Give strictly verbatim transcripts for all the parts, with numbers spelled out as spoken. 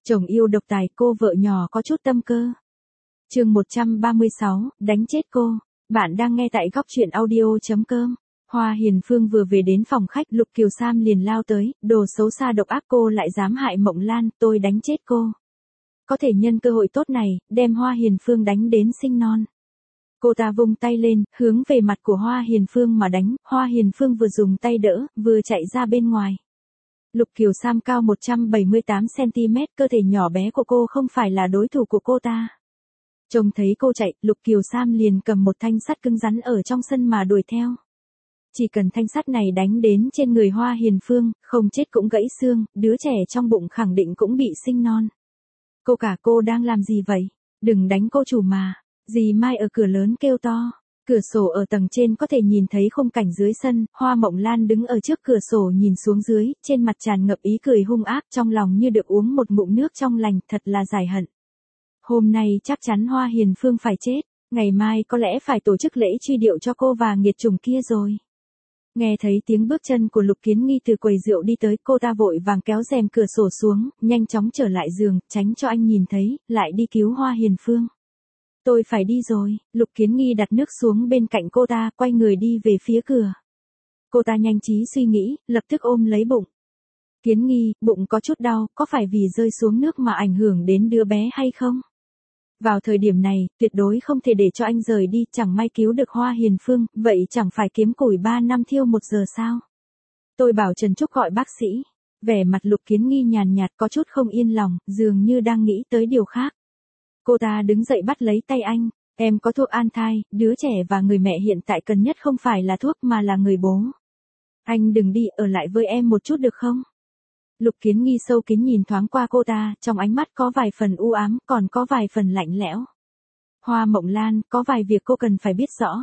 Chồng yêu độc tài, cô vợ nhỏ có chút tâm cơ. Chương một trăm ba mươi sáu, đánh chết cô. Bạn đang nghe tại góc truyện audio chấm com. Hoa Hiền Phương vừa về đến phòng khách, Lục Kiều Sam liền lao tới, đồ xấu xa độc ác, cô lại dám hại Mộng Lan, tôi đánh chết cô. Có thể nhân cơ hội tốt này, đem Hoa Hiền Phương đánh đến sinh non. Cô ta vung tay lên, hướng về mặt của Hoa Hiền Phương mà đánh, Hoa Hiền Phương vừa dùng tay đỡ, vừa chạy ra bên ngoài. Lục Kiều Sam cao một trăm bảy mươi tám xăng ti mét, cơ thể nhỏ bé của cô không phải là đối thủ của cô ta. Trông thấy cô chạy, Lục Kiều Sam liền cầm một thanh sắt cứng rắn ở trong sân mà đuổi theo. Chỉ cần thanh sắt này đánh đến trên người Hoa Hiền Phương, không chết cũng gãy xương, đứa trẻ trong bụng khẳng định cũng bị sinh non. Cô cả cô đang làm gì vậy? Đừng đánh cô chủ mà. Dì Mai ở cửa lớn kêu to. Cửa sổ ở tầng trên có thể nhìn thấy khung cảnh dưới sân, Hoa Mộng Lan đứng ở trước cửa sổ nhìn xuống dưới, trên mặt tràn ngập ý cười hung ác, trong lòng như được uống một ngụm nước trong lành, thật là giải hận. Hôm nay chắc chắn Hoa Hiền Phương phải chết, ngày mai có lẽ phải tổ chức lễ truy điệu cho cô và nghiệt chủng kia rồi. Nghe thấy tiếng bước chân của Lục Kiến Nghi từ quầy rượu đi tới, cô ta vội vàng kéo rèm cửa sổ xuống, nhanh chóng trở lại giường, tránh cho anh nhìn thấy, lại đi cứu Hoa Hiền Phương. Tôi phải đi rồi, Lục Kiến Nghi đặt nước xuống bên cạnh cô ta, quay người đi về phía cửa. Cô ta nhanh trí suy nghĩ, lập tức ôm lấy bụng. Kiến Nghi, bụng có chút đau, có phải vì rơi xuống nước mà ảnh hưởng đến đứa bé hay không? Vào thời điểm này, tuyệt đối không thể để cho anh rời đi, chẳng may cứu được Hoa Hiền Phương, vậy chẳng phải kiếm củi ba năm thiêu một giờ sao? Tôi bảo Trần Trúc gọi bác sĩ. Vẻ mặt Lục Kiến Nghi nhàn nhạt, có chút không yên lòng, dường như đang nghĩ tới điều khác. Cô ta đứng dậy bắt lấy tay anh, em có thuốc an thai, đứa trẻ và người mẹ hiện tại cần nhất không phải là thuốc mà là người bố. Anh đừng đi, ở lại với em một chút được không? Lục Kiến Nghi sâu kín nhìn thoáng qua cô ta, trong ánh mắt có vài phần u ám, còn có vài phần lạnh lẽo. Hoa Mộng Lan, có vài việc cô cần phải biết rõ.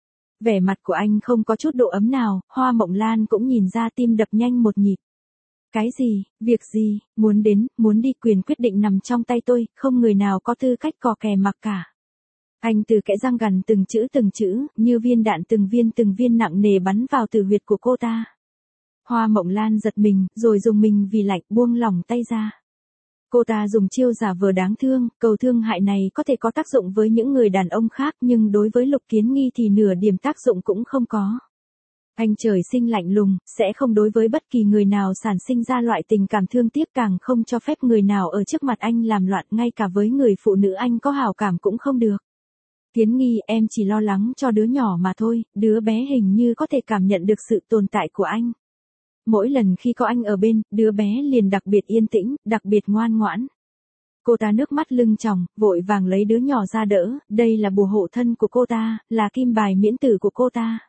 Vẻ mặt của anh không có chút độ ấm nào, Hoa Mộng Lan cũng nhìn ra tim đập nhanh một nhịp. Cái gì, việc gì, muốn đến, muốn đi, quyền quyết định nằm trong tay tôi, không người nào có tư cách cò kè mặc cả. Anh từ kẽ răng gằn từng chữ từng chữ, như viên đạn từng viên từng viên nặng nề bắn vào tử huyệt của cô ta. Hoa Mộng Lan giật mình, rồi dùng mình vì lạnh, buông lỏng tay ra. Cô ta dùng chiêu giả vờ đáng thương, cầu thương hại này có thể có tác dụng với những người đàn ông khác, nhưng đối với Lục Kiến Nghi thì nửa điểm tác dụng cũng không có. Anh trời sinh lạnh lùng, sẽ không đối với bất kỳ người nào sản sinh ra loại tình cảm thương tiếc, càng không cho phép người nào ở trước mặt anh làm loạn, ngay cả với người phụ nữ anh có hảo cảm cũng không được. Kiến Nghi, em chỉ lo lắng cho đứa nhỏ mà thôi, đứa bé hình như có thể cảm nhận được sự tồn tại của anh. Mỗi lần khi có anh ở bên, đứa bé liền đặc biệt yên tĩnh, đặc biệt ngoan ngoãn. Cô ta nước mắt lưng tròng, vội vàng lấy đứa nhỏ ra đỡ, đây là bùa hộ thân của cô ta, là kim bài miễn tử của cô ta.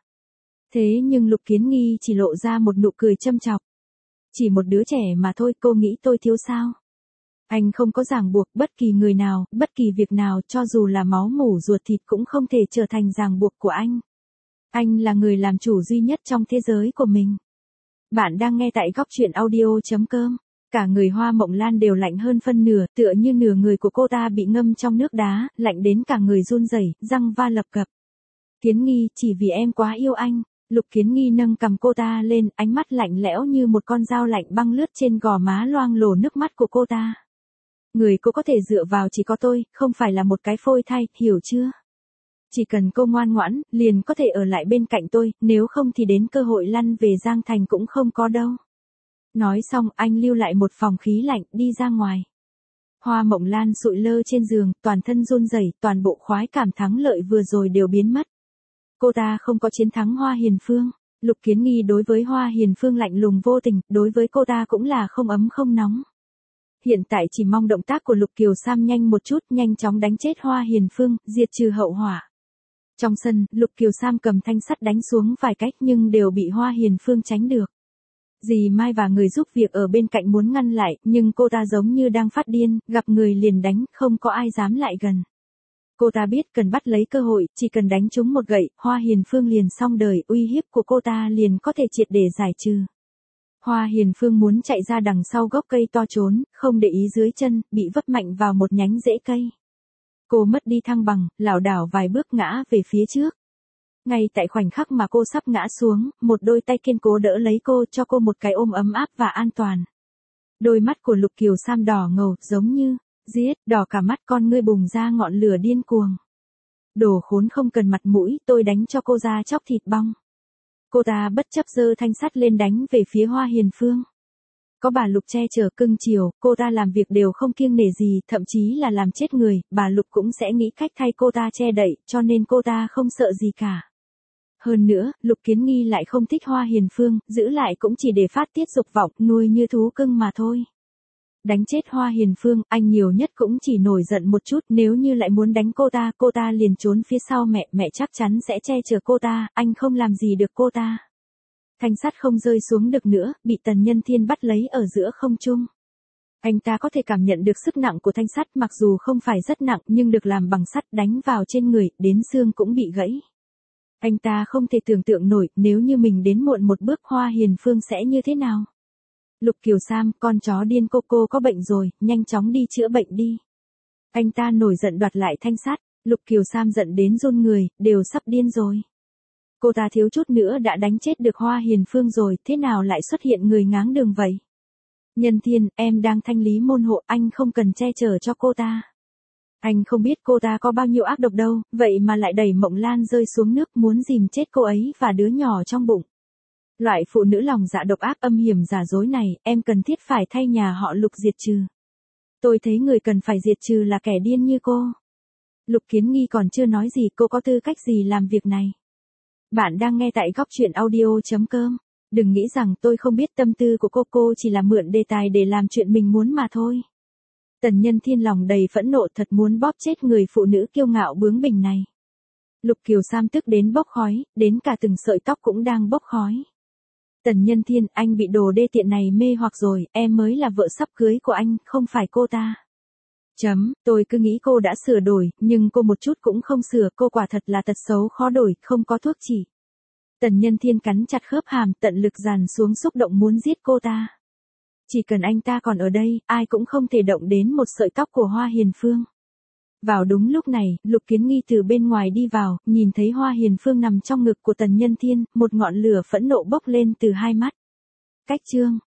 Thế nhưng Lục Kiến Nghi chỉ lộ ra một nụ cười châm chọc. Chỉ một đứa trẻ mà thôi, cô nghĩ tôi thiếu sao? Anh không có ràng buộc, bất kỳ người nào, bất kỳ việc nào, cho dù là máu mủ ruột thịt cũng không thể trở thành ràng buộc của anh. Anh là người làm chủ duy nhất trong thế giới của mình. Bạn đang nghe tại góc truyện audio chấm com. Cả người Hoa Mộng Lan đều lạnh hơn phân nửa, tựa như nửa người của cô ta bị ngâm trong nước đá, lạnh đến cả người run rẩy, răng va lập cập. Kiến Nghi, chỉ vì em quá yêu anh. Lục Kiến Nghi nâng cằm cô ta lên, ánh mắt lạnh lẽo như một con dao lạnh băng lướt trên gò má loang lổ nước mắt của cô ta. Người cô có thể dựa vào chỉ có tôi, không phải là một cái phôi thai, hiểu chưa? Chỉ cần cô ngoan ngoãn, liền có thể ở lại bên cạnh tôi, nếu không thì đến cơ hội lăn về Giang Thành cũng không có đâu. Nói xong, anh lưu lại một phòng khí lạnh, đi ra ngoài. Hoa Mộng Lan sụi lơ trên giường, toàn thân run rẩy, toàn bộ khoái cảm thắng lợi vừa rồi đều biến mất. Cô ta không có chiến thắng Hoa Hiền Phương. Lục Kiến Nghi đối với Hoa Hiền Phương lạnh lùng vô tình, đối với cô ta cũng là không ấm không nóng. Hiện tại chỉ mong động tác của Lục Kiều Sam nhanh một chút, nhanh chóng đánh chết Hoa Hiền Phương, diệt trừ hậu họa. Trong sân, Lục Kiều Sam cầm thanh sắt đánh xuống vài cách nhưng đều bị Hoa Hiền Phương tránh được. Dì Mai và người giúp việc ở bên cạnh muốn ngăn lại, nhưng cô ta giống như đang phát điên, gặp người liền đánh, không có ai dám lại gần. Cô ta biết cần bắt lấy cơ hội, chỉ cần đánh trúng một gậy, Hoa Hiền Phương liền xong đời, uy hiếp của cô ta liền có thể triệt để giải trừ. Hoa Hiền Phương muốn chạy ra đằng sau gốc cây to trốn, không để ý dưới chân, bị vấp mạnh vào một nhánh rễ cây. Cô mất đi thăng bằng, lảo đảo vài bước ngã về phía trước. Ngay tại khoảnh khắc mà cô sắp ngã xuống, một đôi tay kiên cố đỡ lấy cô, cho cô một cái ôm ấm áp và an toàn. Đôi mắt của Lục Kiều Sam đỏ ngầu, giống như, giết, đỏ cả mắt, con ngươi bùng ra ngọn lửa điên cuồng. Đồ khốn không cần mặt mũi, tôi đánh cho cô ra chóc thịt bong. Cô ta bất chấp giơ thanh sắt lên đánh về phía Hoa Hiền Phương. Có bà Lục che chở cưng chiều, cô ta làm việc đều không kiêng nể gì, thậm chí là làm chết người, bà Lục cũng sẽ nghĩ cách thay cô ta che đậy, cho nên cô ta không sợ gì cả. Hơn nữa, Lục Kiến Nghi lại không thích Hoa Hiền Phương, giữ lại cũng chỉ để phát tiết dục vọng, nuôi như thú cưng mà thôi. Đánh chết Hoa Hiền Phương, anh nhiều nhất cũng chỉ nổi giận một chút, nếu như lại muốn đánh cô ta, cô ta liền trốn phía sau mẹ, mẹ chắc chắn sẽ che chở cô ta, anh không làm gì được cô ta. Thanh sắt không rơi xuống được nữa, bị Tần Nhân Thiên bắt lấy ở giữa không trung. Anh ta có thể cảm nhận được sức nặng của thanh sắt, mặc dù không phải rất nặng nhưng được làm bằng sắt đánh vào trên người, đến xương cũng bị gãy. Anh ta không thể tưởng tượng nổi, nếu như mình đến muộn một bước Hoa Hiền Phương sẽ như thế nào. Lục Kiều Sam, con chó điên cô cô có bệnh rồi, nhanh chóng đi chữa bệnh đi. Anh ta nổi giận đoạt lại thanh sắt, Lục Kiều Sam giận đến run người, đều sắp điên rồi. Cô ta thiếu chút nữa đã đánh chết được Hoa Hiền Phương rồi, thế nào lại xuất hiện người ngáng đường vậy? Nhân Thiên, em đang thanh lý môn hộ, anh không cần che chở cho cô ta. Anh không biết cô ta có bao nhiêu ác độc đâu, vậy mà lại đẩy Mộng Lan rơi xuống nước muốn dìm chết cô ấy và đứa nhỏ trong bụng. Loại phụ nữ lòng dạ độc ác âm hiểm giả dối này, em cần thiết phải thay nhà họ Lục diệt trừ. Tôi thấy người cần phải diệt trừ là kẻ điên như cô. Lục Kiến Nghi còn chưa nói gì, cô có tư cách gì làm việc này? Bạn đang nghe tại góc truyện audio chấm com. Đừng nghĩ rằng tôi không biết tâm tư của cô, cô chỉ là mượn đề tài để làm chuyện mình muốn mà thôi. Tần Nhân Thiên lòng đầy phẫn nộ, thật muốn bóp chết người phụ nữ kiêu ngạo bướng bỉnh này. Lục Kiều Sam tức đến bốc khói, đến cả từng sợi tóc cũng đang bốc khói. Tần Nhân Thiên, anh bị đồ đê tiện này mê hoặc rồi, em mới là vợ sắp cưới của anh, không phải cô ta. Chấm, tôi cứ nghĩ cô đã sửa đổi, nhưng cô một chút cũng không sửa, cô quả thật là tật xấu khó đổi, không có thuốc chỉ. Tần Nhân Thiên cắn chặt khớp hàm, tận lực dàn xuống xúc động muốn giết cô ta. Chỉ cần anh ta còn ở đây, ai cũng không thể động đến một sợi tóc của Hoa Hiền Phương. Vào đúng lúc này, Lục Kiến Nghi từ bên ngoài đi vào, nhìn thấy Hoa Hiền Phương nằm trong ngực của Tần Nhân Thiên, một ngọn lửa phẫn nộ bốc lên từ hai mắt. Cách chương